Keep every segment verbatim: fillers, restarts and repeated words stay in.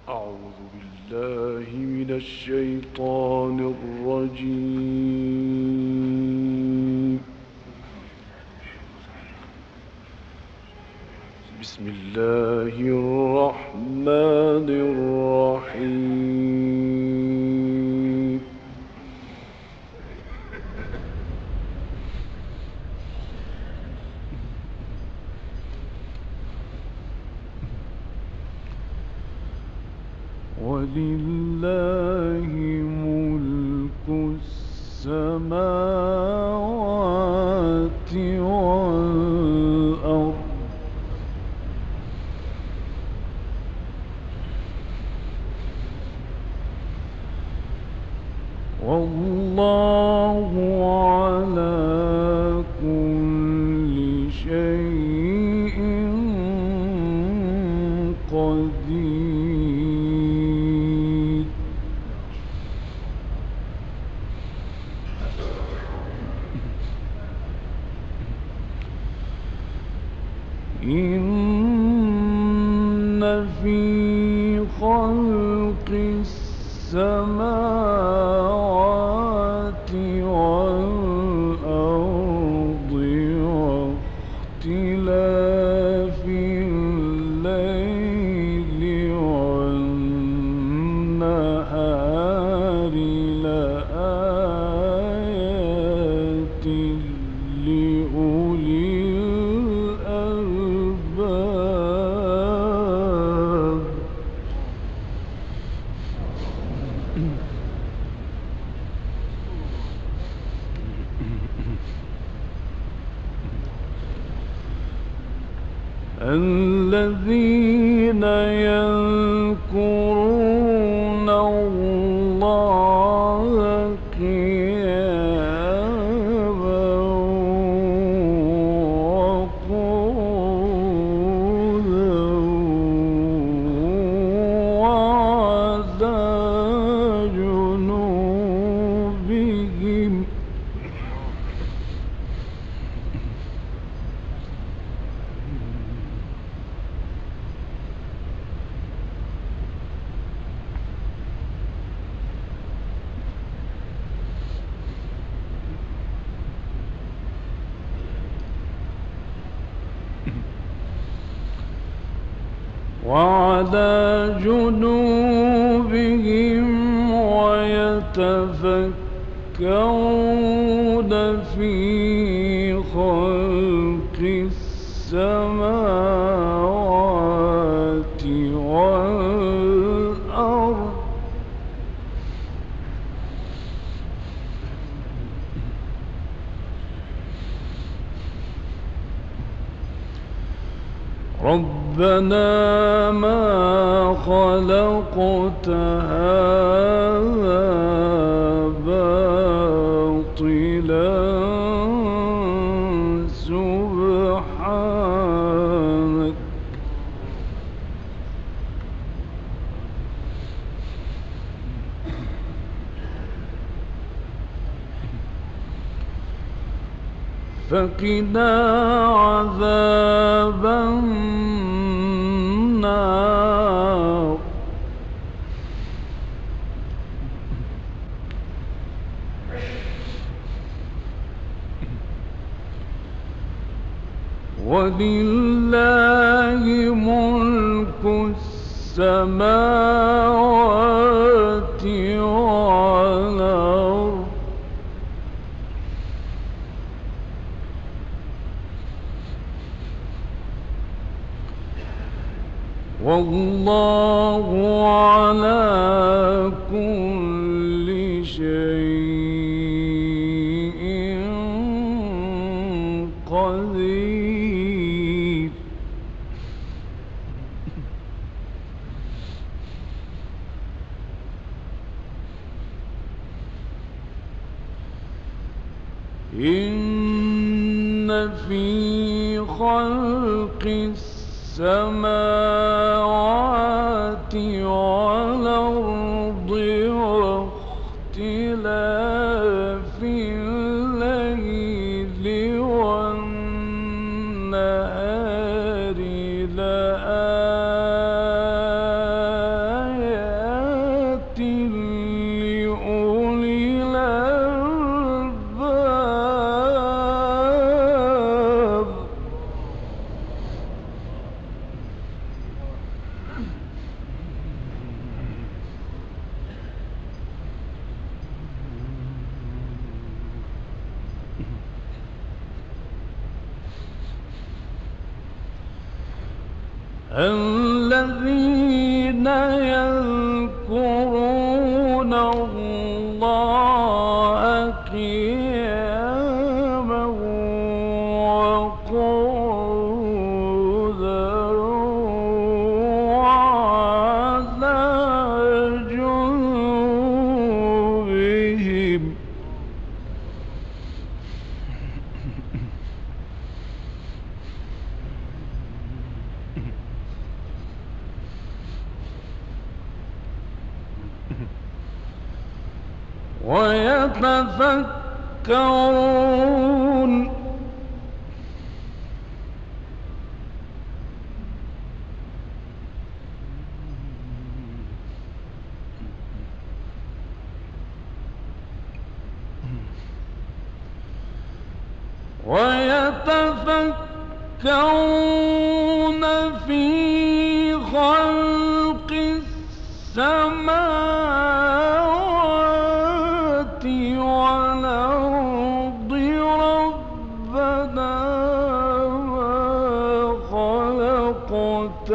أعوذ بالله من الشيطان الرجيم. بسم الله الرحمن الرحيم. ولله ملك السماوات والأرض والله على كل شيء قدير. إن في خلق السماوات والأرض واختلاف الليل والنهار لآيات لأولي الألباب. الذين يذكرون الله قياما وقعودا وعلى جنوبهم. وعلى جنوبهم ويتفكرون في خلق السماوات والأرض ربنا ما خلقت هذا باطلا سبحانك فقنا عذاب النار. ولله ملك السماوات والأرض والله على كل شيء قدير. إن في خلق السماوات والأرض واختلاف الليل والنهار لآيات الذين يذكرون الله قياما وقعودا وعلى جنوبهم ويتفكرون ويتفكرون في خلق السماوات والأرض ربنا ما خلقت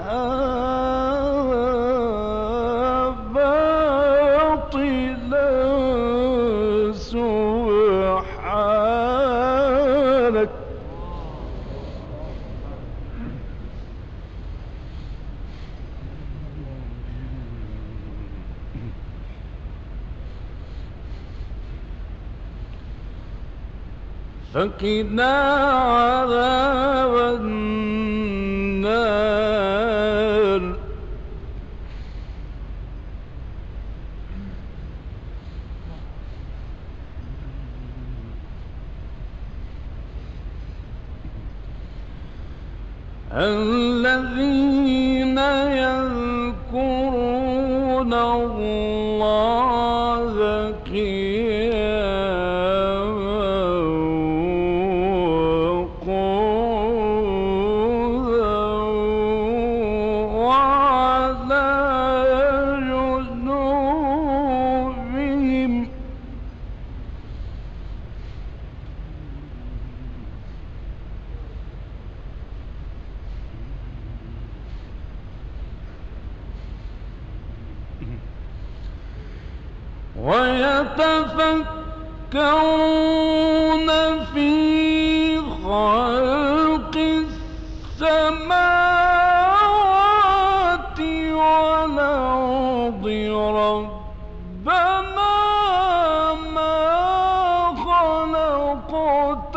هذا باطلا سبحانك فقنا عذاب النار الذين يذكرون الله قياما وقعودا وعلى جنوبهم ويتفكرون في خلق السماوات والأرض ربنا ما خلقت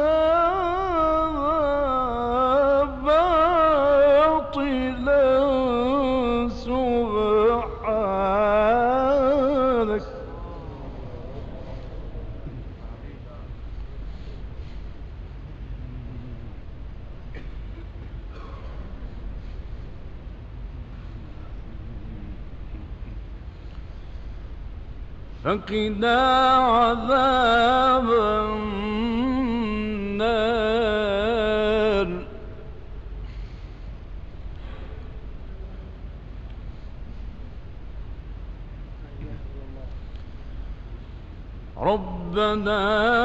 هذا باطلا سبحانك فقنا عذاب النار ربنا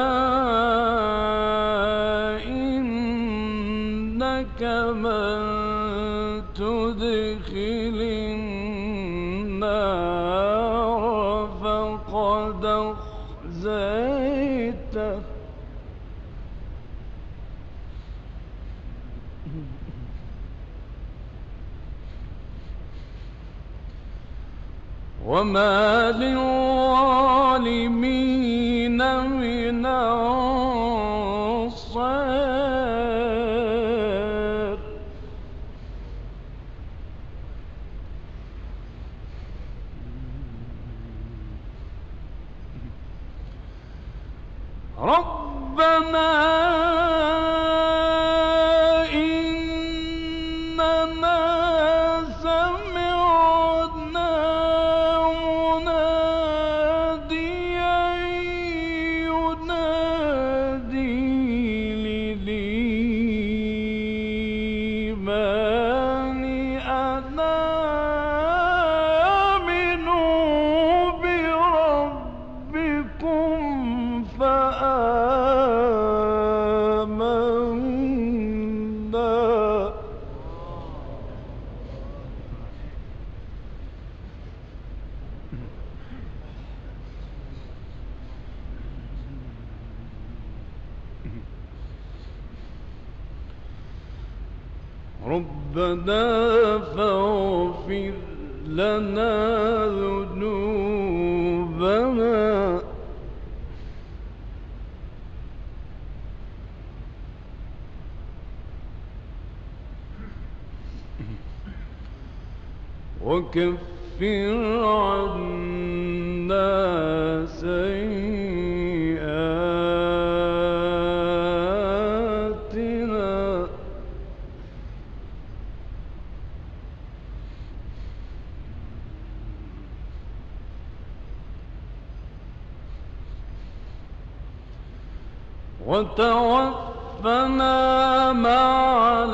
إنك من تدخل النار فقد أخزيته وما للظالمين من أنصار ربنا إننا سمعنا مناديا ينادي للإيمان أن آمنوا بربكم فآمنوا ربنا فاغفر لنا ذنوبنا وكفر عنا سيئاتنا وتوفنا مع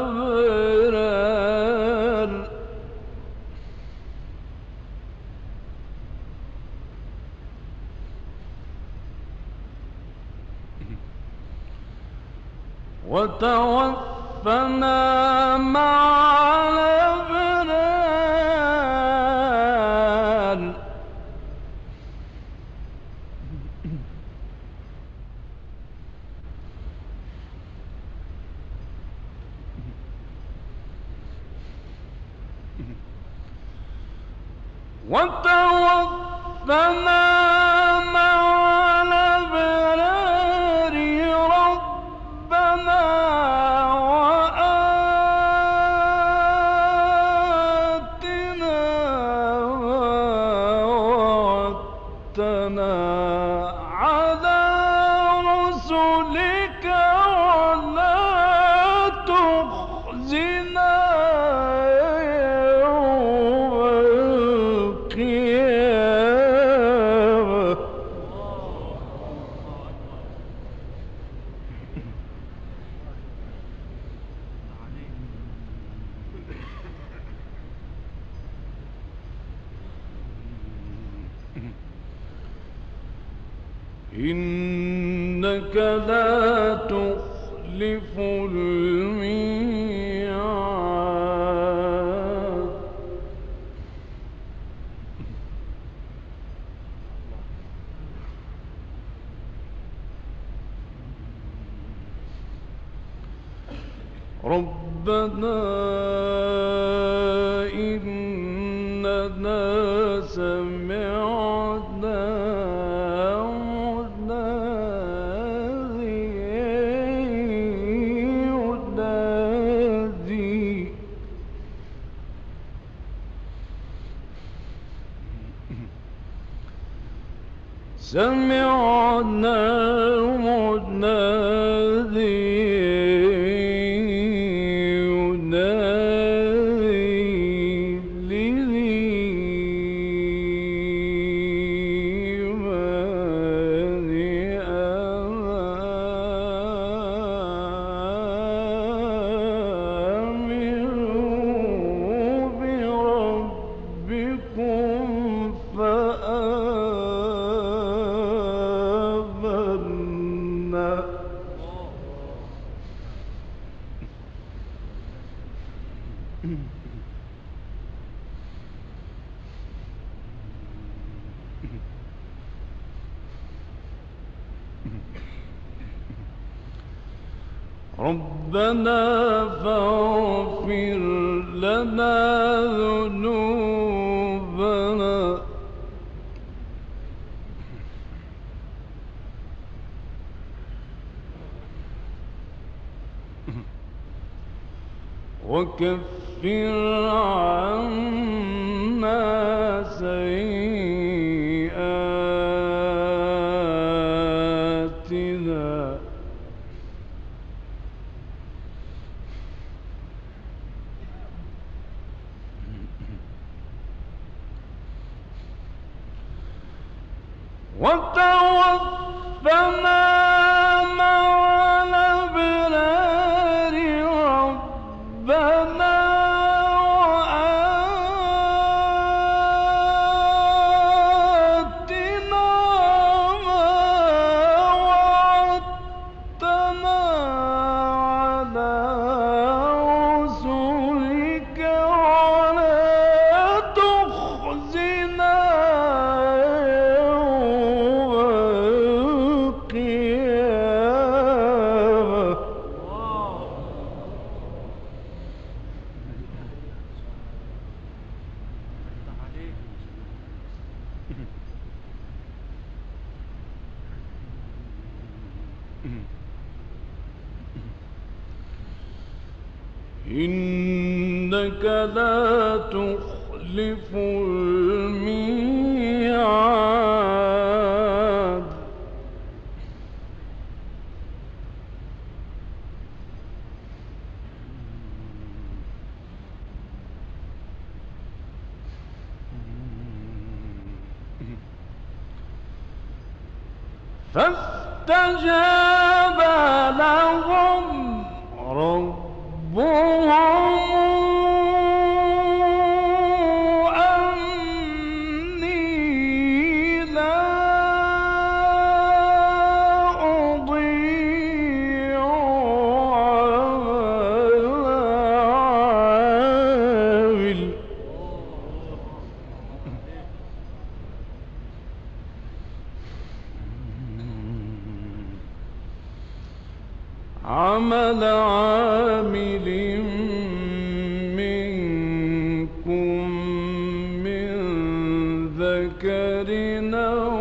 الأبرار وتوفنا مع الأبرار وتوفنا مع الأبرار ربنا وآتنا وعدتنا على رسلك ولا تخزنا إنك لا تخلف الميعاد ربنا إننا سمعنا سمعنا منادي ينادي للإيمان آمنوا بربكم فآمنا ربنا فاغفر لنا ذنوبنا وكفر عنا سيئاتنا وتوفنا مع الأبرار ربنا وآتنا ما وعدتنا على رسلك ولا تخزنا إنك لا تخلف الميعاد فاستجاب لهم ربهم أني لا أضيع عمل عامل منكم من ذكر أو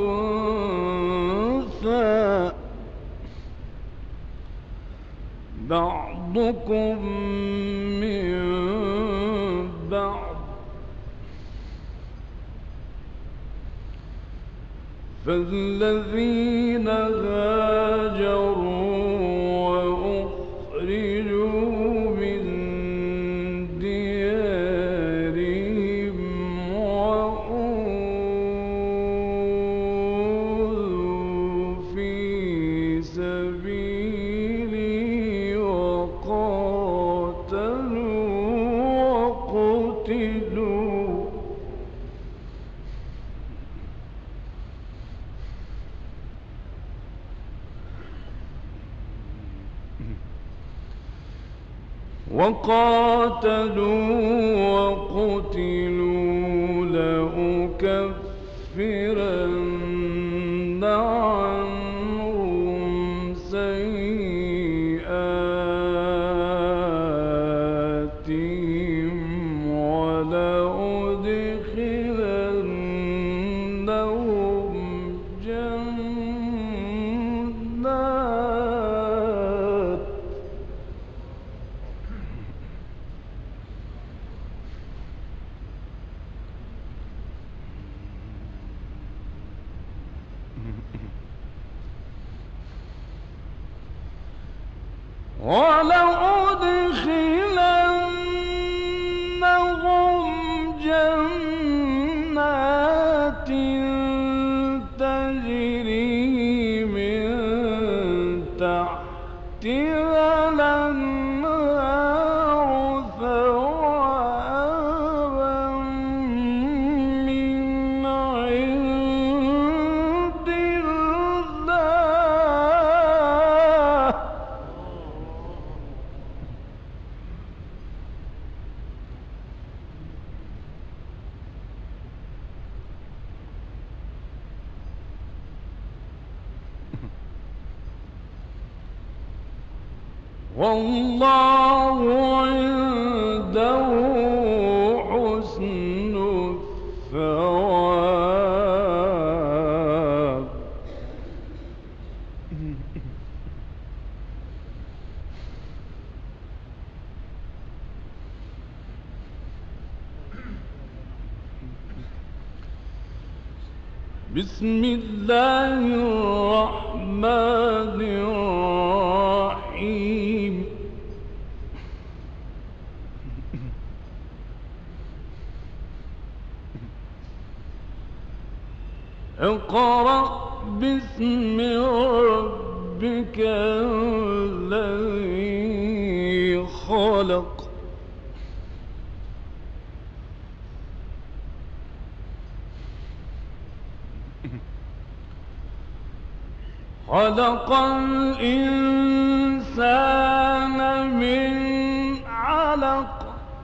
أنثى بعضكم من بعض فالذين هاجروا وقاتلوا وقتلوا لأكفرن عنهم سيئاتهم ولأدخلنهم جنات ولأدخلنهم جنات تجري من تحتها الأنهار ثوابا من عند الله والله عنده حسن الثواب. بسم الله الرحمن الرحيم. اقرأ باسم ربك الذي خلق. خلق الإنسان من علق.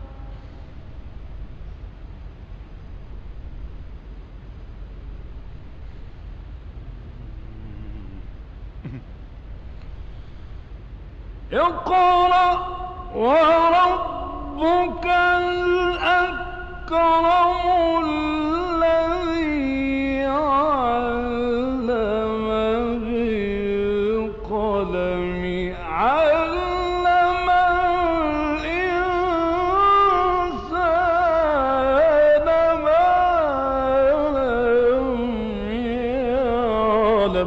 اقرأ وربك الأكرم الذي انقلب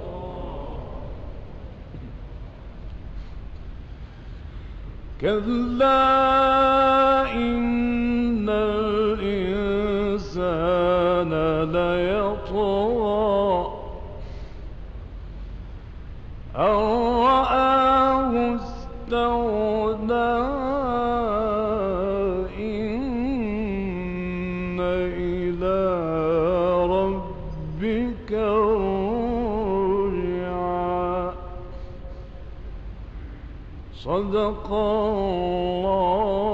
كلا إن الإنسان ليطغى أن رآه استغنى إن إلى ربك الرجعى صدق الله